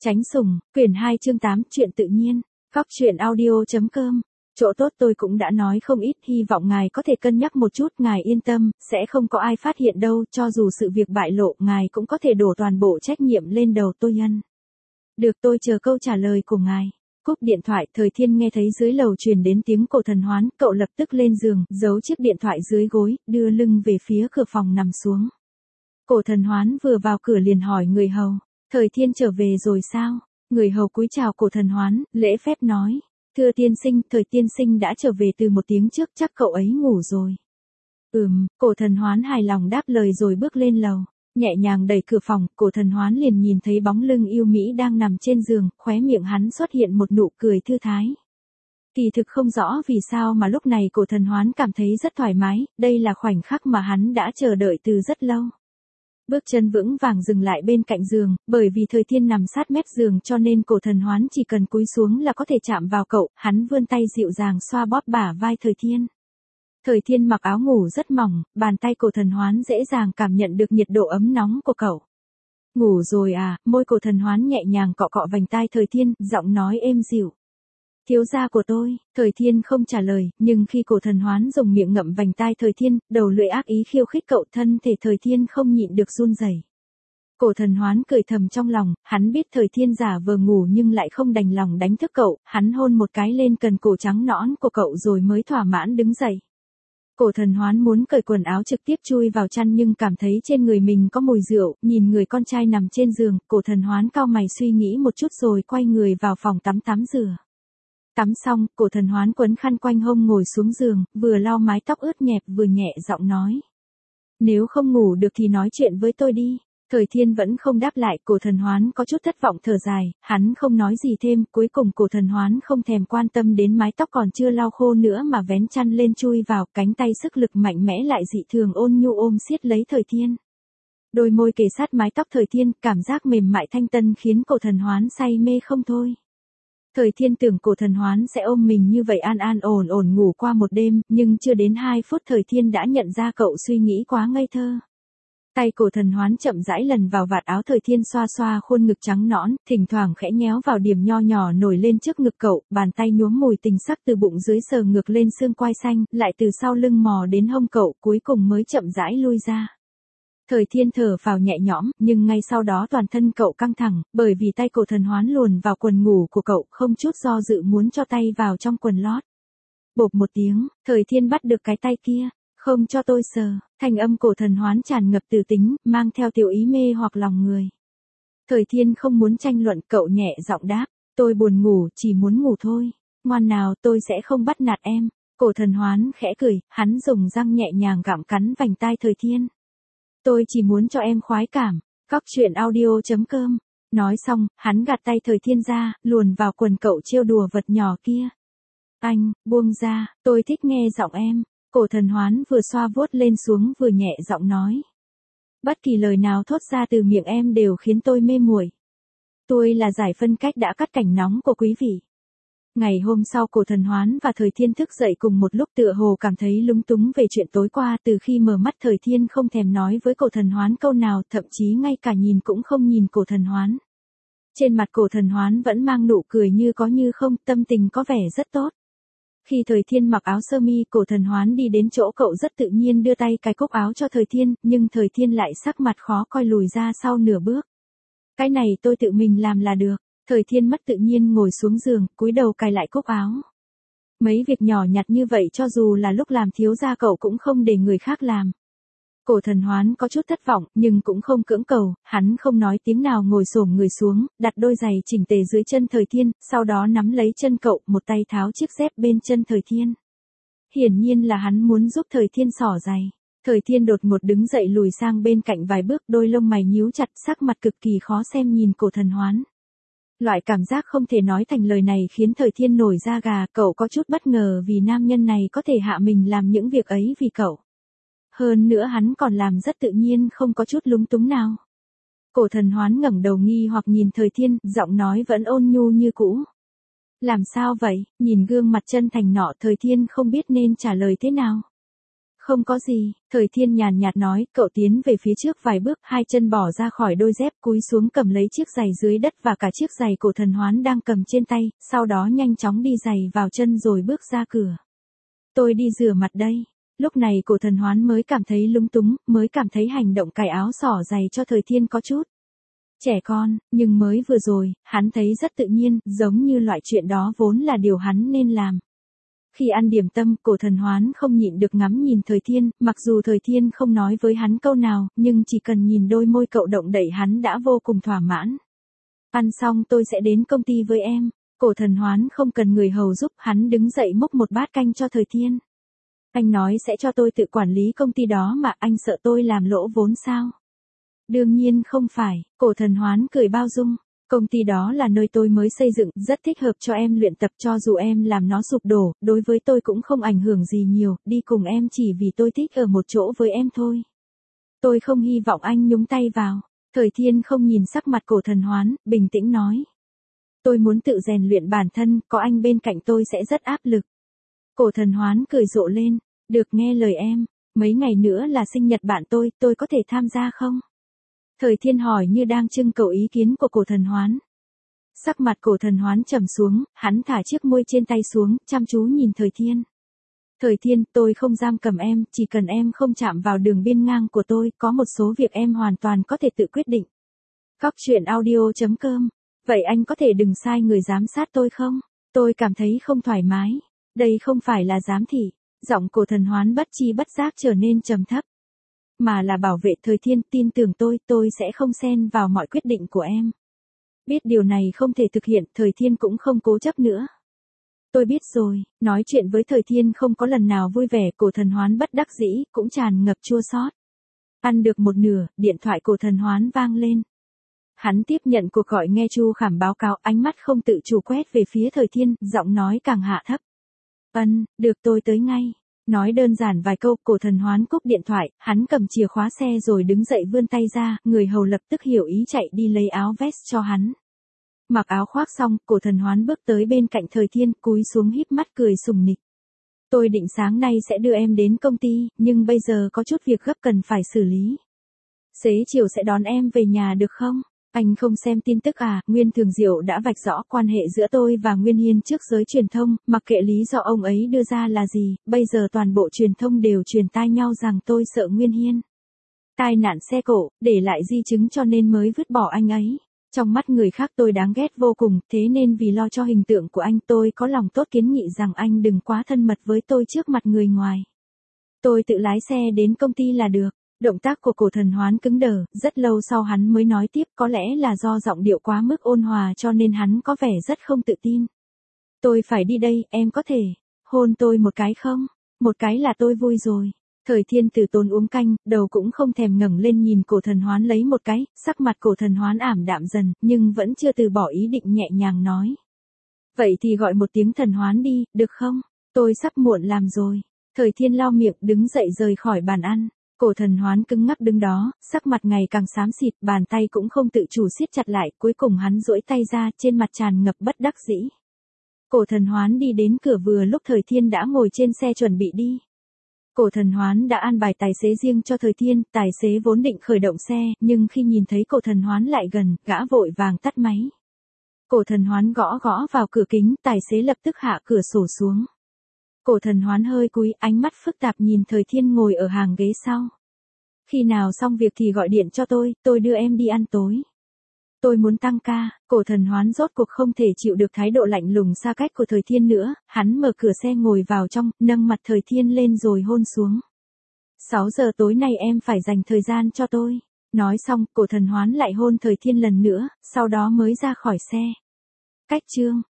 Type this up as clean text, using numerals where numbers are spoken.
Tránh sủng, quyển 2 chương 8, chuyện tự nhiên. Góc truyện audio.com. Chỗ tốt tôi cũng đã nói không ít, hy vọng ngài có thể cân nhắc một chút, ngài yên tâm, sẽ không có ai phát hiện đâu, cho dù sự việc bại lộ, ngài cũng có thể đổ toàn bộ trách nhiệm lên đầu tôi nhân. Được, tôi chờ câu trả lời của ngài. Cúp điện thoại, Thời Thiên nghe thấy dưới lầu truyền đến tiếng Cổ Thần Hoán, cậu lập tức lên giường, giấu chiếc điện thoại dưới gối, đưa lưng về phía cửa phòng nằm xuống. Cổ Thần Hoán vừa vào cửa liền hỏi người hầu, Thời Thiên trở về rồi sao? Người hầu cúi chào Cổ Thần Hoán, lễ phép nói, thưa tiên sinh, Thời tiên sinh đã trở về từ một tiếng trước, chắc cậu ấy ngủ rồi. Cổ Thần Hoán hài lòng đáp lời rồi bước lên lầu. Nhẹ nhàng đẩy cửa phòng, Cổ Thần Hoán liền nhìn thấy bóng lưng yêu mỹ đang nằm trên giường, khóe miệng hắn xuất hiện một nụ cười thư thái. Kỳ thực không rõ vì sao mà lúc này Cổ Thần Hoán cảm thấy rất thoải mái, đây là khoảnh khắc mà hắn đã chờ đợi từ rất lâu. Bước chân vững vàng dừng lại bên cạnh giường, bởi vì Thời Thiên nằm sát mép giường cho nên Cổ Thần Hoán chỉ cần cúi xuống là có thể chạm vào cậu, hắn vươn tay dịu dàng xoa bóp bả vai Thời Thiên. Thời Thiên mặc áo ngủ rất mỏng, bàn tay Cổ Thần Hoán dễ dàng cảm nhận được nhiệt độ ấm nóng của cậu. Ngủ rồi à? Môi Cổ Thần Hoán nhẹ nhàng cọ cọ vành tai Thời Thiên, giọng nói êm dịu. Thiếu gia của tôi. Thời Thiên không trả lời, nhưng khi Cổ Thần Hoán dùng miệng ngậm vành tai Thời Thiên, đầu lưỡi ác ý khiêu khích cậu, thân thể Thời Thiên không nhịn được run rẩy. Cổ Thần Hoán cười thầm trong lòng, hắn biết Thời Thiên giả vờ ngủ nhưng lại không đành lòng đánh thức cậu, hắn hôn một cái lên cần cổ trắng nõn của cậu rồi mới thỏa mãn đứng dậy. Cổ Thần Hoán muốn cởi quần áo trực tiếp chui vào chăn nhưng cảm thấy trên người mình có mùi rượu, nhìn người con trai nằm trên giường, Cổ Thần Hoán cau mày suy nghĩ một chút rồi quay người vào phòng tắm rửa. Tắm xong, Cổ Thần Hoán quấn khăn quanh hông ngồi xuống giường, vừa lau mái tóc ướt nhẹp vừa nhẹ giọng nói. Nếu không ngủ được thì nói chuyện với tôi đi. Thời Thiên vẫn không đáp lại, Cổ Thần Hoán có chút thất vọng thở dài, hắn không nói gì thêm, cuối cùng Cổ Thần Hoán không thèm quan tâm đến mái tóc còn chưa lau khô nữa mà vén chăn lên chui vào, cánh tay sức lực mạnh mẽ lại dị thường ôn nhu ôm siết lấy Thời Thiên. Đôi môi kề sát mái tóc Thời Thiên, cảm giác mềm mại thanh tân khiến Cổ Thần Hoán say mê không thôi. Thời Thiên tưởng Cổ Thần Hoán sẽ ôm mình như vậy an ổn ngủ qua một đêm, nhưng chưa đến 2 phút Thời Thiên đã nhận ra cậu suy nghĩ quá ngây thơ. Tay Cổ Thần Hoán chậm rãi lần vào vạt áo Thời Thiên xoa xoa khuôn ngực trắng nõn, thỉnh thoảng khẽ nhéo vào điểm nho nhỏ nổi lên trước ngực cậu, bàn tay nhuốm mùi tình sắc từ bụng dưới sờ ngược lên xương quai xanh, lại từ sau lưng mò đến hông cậu, cuối cùng mới chậm rãi lui ra. Thời Thiên thở phào nhẹ nhõm, nhưng ngay sau đó toàn thân cậu căng thẳng, bởi vì tay Cổ Thần Hoán luồn vào quần ngủ của cậu, không chút do dự muốn cho tay vào trong quần lót. Bộp một tiếng, Thời Thiên bắt được cái tay kia. Không cho tôi sờ, thanh âm Cổ Thần Hoán tràn ngập từ tính, mang theo tiểu ý mê hoặc lòng người. Thời Thiên không muốn tranh luận, cậu nhẹ giọng đáp, tôi buồn ngủ, chỉ muốn ngủ thôi. Ngoan nào, tôi sẽ không bắt nạt em. Cổ Thần Hoán khẽ cười, hắn dùng răng nhẹ nhàng gặm cắn vành tai Thời Thiên. Tôi chỉ muốn cho em khoái cảm. Góc truyện audio.com. Nói xong, hắn gạt tay Thời Thiên ra, luồn vào quần cậu trêu đùa vật nhỏ kia. Anh, buông ra, tôi thích nghe giọng em. Cổ Thần Hoán vừa xoa vuốt lên xuống vừa nhẹ giọng nói. Bất kỳ lời nào thốt ra từ miệng em đều khiến tôi mê muội. Tôi là giải phân cách đã cắt cảnh nóng của quý vị. Ngày hôm sau Cổ Thần Hoán và Thời Thiên thức dậy cùng một lúc, tựa hồ cảm thấy lúng túng về chuyện tối qua. Từ khi mở mắt Thời Thiên không thèm nói với Cổ Thần Hoán câu nào, thậm chí ngay cả nhìn cũng không nhìn Cổ Thần Hoán. Trên mặt Cổ Thần Hoán vẫn mang nụ cười như có như không, tâm tình có vẻ rất tốt. Khi Thời Thiên mặc áo sơ mi, Cổ Thần Hoán đi đến chỗ cậu rất tự nhiên đưa tay cài cúc áo cho Thời Thiên, nhưng Thời Thiên lại sắc mặt khó coi lùi ra sau nửa bước. Cái này tôi tự mình làm là được. Thời Thiên mất tự nhiên ngồi xuống giường, cúi đầu cài lại cúc áo. Mấy việc nhỏ nhặt như vậy cho dù là lúc làm thiếu gia cậu cũng không để người khác làm. Cổ Thần Hoán có chút thất vọng, nhưng cũng không cưỡng cầu, hắn không nói tiếng nào ngồi xổm người xuống, đặt đôi giày chỉnh tề dưới chân Thời Thiên, sau đó nắm lấy chân cậu, một tay tháo chiếc dép bên chân Thời Thiên. Hiển nhiên là hắn muốn giúp Thời Thiên xỏ giày. Thời Thiên đột ngột đứng dậy lùi sang bên cạnh vài bước, đôi lông mày nhíu chặt, sắc mặt cực kỳ khó xem nhìn Cổ Thần Hoán. Loại cảm giác không thể nói thành lời này khiến Thời Thiên nổi da gà, cậu có chút bất ngờ vì nam nhân này có thể hạ mình làm những việc ấy vì cậu. Hơn nữa hắn còn làm rất tự nhiên, không có chút lúng túng nào. Cổ Thần Hoán ngẩng đầu nghi hoặc nhìn Thời Thiên, giọng nói vẫn ôn nhu như cũ. Làm sao vậy? Nhìn gương mặt chân thành nọ, Thời Thiên không biết nên trả lời thế nào. Không có gì, Thời Thiên nhàn nhạt nói, cậu tiến về phía trước vài bước, hai chân bỏ ra khỏi đôi dép, cúi xuống cầm lấy chiếc giày dưới đất và cả chiếc giày Cổ Thần Hoán đang cầm trên tay, sau đó nhanh chóng đi giày vào chân rồi bước ra cửa. Tôi đi rửa mặt đây. Lúc này Cổ Thần Hoán mới cảm thấy lúng túng, mới cảm thấy hành động cài áo xỏ giày cho Thời Thiên có chút trẻ con, nhưng mới vừa rồi, hắn thấy rất tự nhiên, giống như loại chuyện đó vốn là điều hắn nên làm. Khi ăn điểm tâm, Cổ Thần Hoán không nhịn được ngắm nhìn Thời Thiên, mặc dù Thời Thiên không nói với hắn câu nào, nhưng chỉ cần nhìn đôi môi cậu động đậy hắn đã vô cùng thỏa mãn. Ăn xong tôi sẽ đến công ty với em. Cổ Thần Hoán không cần người hầu giúp, hắn đứng dậy múc một bát canh cho Thời Thiên. Anh nói sẽ cho tôi tự quản lý công ty đó mà, anh sợ tôi làm lỗ vốn sao? Đương nhiên không phải, Cổ Thần Hoán cười bao dung. Công ty đó là nơi tôi mới xây dựng, rất thích hợp cho em luyện tập, cho dù em làm nó sụp đổ, đối với tôi cũng không ảnh hưởng gì nhiều, đi cùng em chỉ vì tôi thích ở một chỗ với em thôi. Tôi không hy vọng anh nhúng tay vào. Thời Thiên không nhìn sắc mặt Cổ Thần Hoán, bình tĩnh nói. Tôi muốn tự rèn luyện bản thân, có anh bên cạnh tôi sẽ rất áp lực. Cổ Thần Hoán cười rộ lên, được nghe lời em, mấy ngày nữa là sinh nhật bạn tôi có thể tham gia không? Thời Thiên hỏi như đang trưng cầu ý kiến của Cổ Thần Hoán. Sắc mặt Cổ Thần Hoán trầm xuống, hắn thả chiếc muôi trên tay xuống, chăm chú nhìn Thời Thiên. Thời Thiên, tôi không giam cầm em, chỉ cần em không chạm vào đường biên ngang của tôi, có một số việc em hoàn toàn có thể tự quyết định. Góc truyện audio.com. Vậy anh có thể đừng sai người giám sát tôi không? Tôi cảm thấy không thoải mái. Đây không phải là giám thị. Giọng Cổ Thần Hoán bất chi bất giác trở nên trầm thấp. Mà là bảo vệ. Thời Thiên, tin tưởng tôi sẽ không xen vào mọi quyết định của em. Biết điều này không thể thực hiện, Thời Thiên cũng không cố chấp nữa. Tôi biết rồi, nói chuyện với Thời Thiên không có lần nào vui vẻ, Cổ Thần Hoán bất đắc dĩ, cũng tràn ngập chua xót. Ăn được một nửa, điện thoại Cổ Thần Hoán vang lên. Hắn tiếp nhận cuộc gọi nghe Chu Khảm báo cáo, ánh mắt không tự chủ quét về phía Thời Thiên, giọng nói càng hạ thấp. Được tôi tới ngay. Nói đơn giản vài câu, Cổ Thần Hoán cúp điện thoại, hắn cầm chìa khóa xe rồi đứng dậy vươn tay ra, người hầu lập tức hiểu ý chạy đi lấy áo vest cho hắn. Mặc áo khoác xong, Cổ Thần Hoán bước tới bên cạnh Thời Thiên, cúi xuống híp mắt cười sùng nịch. Tôi định sáng nay sẽ đưa em đến công ty, nhưng bây giờ có chút việc gấp cần phải xử lý. Xế chiều sẽ đón em về nhà được không? Anh không xem tin tức à? Nguyên Thường Diệu đã vạch rõ quan hệ giữa tôi và Nguyên Hiên trước giới truyền thông, mặc kệ lý do ông ấy đưa ra là gì, bây giờ toàn bộ truyền thông đều truyền tai nhau rằng tôi sợ Nguyên Hiên tai nạn xe cộ, để lại di chứng cho nên mới vứt bỏ anh ấy. Trong mắt người khác tôi đáng ghét vô cùng, thế nên vì lo cho hình tượng của anh tôi có lòng tốt kiến nghị rằng anh đừng quá thân mật với tôi trước mặt người ngoài. Tôi tự lái xe đến công ty là được. Động tác của Cổ Thần Hoán cứng đờ, rất lâu sau hắn mới nói tiếp, có lẽ là do giọng điệu quá mức ôn hòa cho nên hắn có vẻ rất không tự tin. Tôi phải đi đây, em có thể hôn tôi một cái không? Một cái là tôi vui rồi. Thời Thiên từ tốn uống canh, đầu cũng không thèm ngẩng lên nhìn Cổ Thần Hoán lấy một cái, sắc mặt Cổ Thần Hoán ảm đạm dần, nhưng vẫn chưa từ bỏ ý định, nhẹ nhàng nói. Vậy thì gọi một tiếng Thần Hoán đi, được không? Tôi sắp muộn làm rồi. Thời Thiên lau miệng, đứng dậy rời khỏi bàn ăn. Cổ Thần Hoán cứng ngắc đứng đó, sắc mặt ngày càng xám xịt, bàn tay cũng không tự chủ siết chặt lại, cuối cùng hắn duỗi tay ra, trên mặt tràn ngập bất đắc dĩ. Cổ Thần Hoán đi đến cửa vừa lúc Thời Thiên đã ngồi trên xe chuẩn bị đi. Cổ Thần Hoán đã an bài tài xế riêng cho Thời Thiên, tài xế vốn định khởi động xe, nhưng khi nhìn thấy Cổ Thần Hoán lại gần, gã vội vàng tắt máy. Cổ Thần Hoán gõ gõ vào cửa kính, tài xế lập tức hạ cửa sổ xuống. Cổ Thần Hoán hơi cúi, ánh mắt phức tạp nhìn Thời Thiên ngồi ở hàng ghế sau. Khi nào xong việc thì gọi điện cho tôi đưa em đi ăn tối. Tôi muốn tăng ca. Cổ Thần Hoán rốt cuộc không thể chịu được thái độ lạnh lùng xa cách của Thời Thiên nữa, hắn mở cửa xe ngồi vào trong, nâng mặt Thời Thiên lên rồi hôn xuống. 6 giờ tối nay em phải dành thời gian cho tôi. Nói xong, Cổ Thần Hoán lại hôn Thời Thiên lần nữa, sau đó mới ra khỏi xe. Cách chương